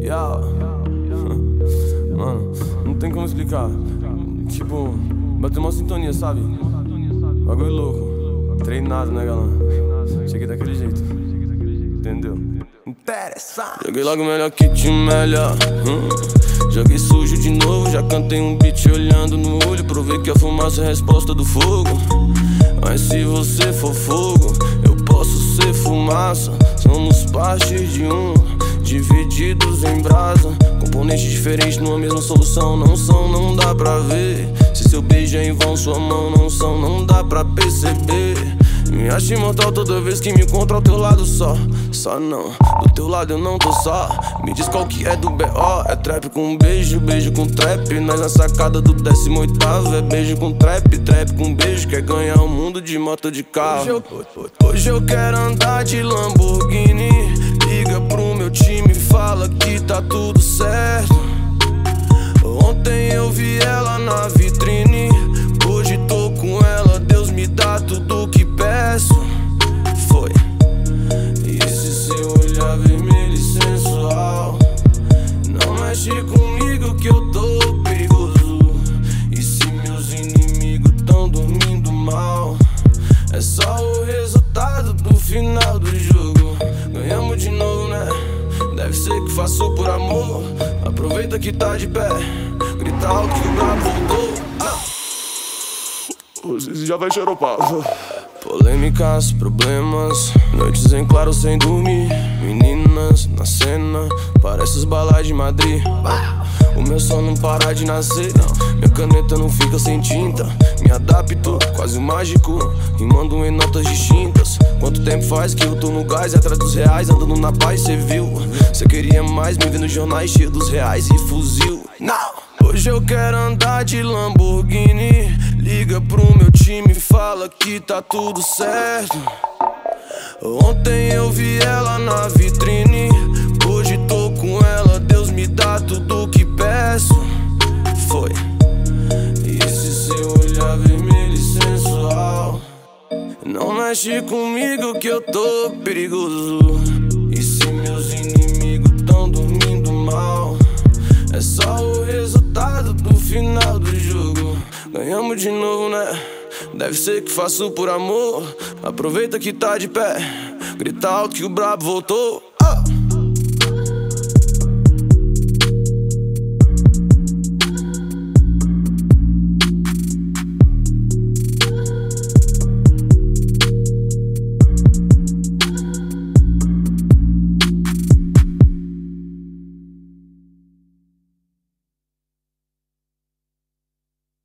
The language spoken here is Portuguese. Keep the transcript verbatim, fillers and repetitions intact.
Yeah. Mano, não tem como explicar. Tipo, bateu uma sintonia, sabe? Bagulho louco. Treinado, né, galã? Cheguei daquele jeito. Entendeu? Interessante. Joguei logo melhor que te melhor. hum. Joguei sujo de novo. Já cantei um beat olhando no olho. Provei que a fumaça é a resposta do fogo. Mas se você for fogo, eu posso ser fumaça. Somos partes de um, divididos em brasa. Componentes diferentes numa mesma solução. Não são, não dá pra ver. Se seu beijo é em vão, sua mão não são, não dá pra perceber. Me acho imortal toda vez que me encontro ao teu lado só. Só não, do teu lado eu não tô só. Me diz qual que é do B O. É trap com beijo, beijo com trap. Nós na sacada do décimo oitavo. É beijo com trap, trap com beijo. Quer ganhar o mundo de moto de carro. Hoje eu, hoje eu quero andar de Lamborghini. Liga pro meu time, fala que tá tudo certo. Ontem eu vi ela na vitrine, hoje tô com ela. Deus me dá tudo que peço. Foi. E esse seu olhar vermelho e sensual não mexe comigo que eu tô perigoso. E se meus inimigos tão dormindo mal, é só o resultado do final do jogo. Ganhamos de novo, né? Deve ser que faço por amor. Aproveita que tá de pé, grita alto que o brabo voltou. Você já vai xeropar. Polêmicas, problemas, noites em claro sem dormir. Meninas na cena, parece os balais de Madrid. O meu som não para de nascer, minha caneta não fica sem tinta. Me adapto, quase um mágico, rimando em notas distintas. Quanto tempo faz que eu tô no gás, atrás dos reais, andando na paz, cê viu? Cê queria mais, me vendo nos jornais cheio dos reais e fuzil. Não! Hoje eu quero andar de Lamborghini. Liga pro meu time, fala que tá tudo certo. Ontem eu vi ela na vitrine, hoje tô com ela. Deus me dá tudo que peço. Foi. E esse seu olhar vermelho e sensual não mexe comigo que eu tô perigoso. E se meus inimigos tão dormindo mal, é só o resultado do final do jogo. Ganhamos de novo, né? Deve ser que faço por amor. Aproveita que tá de pé, grita alto que o brabo voltou.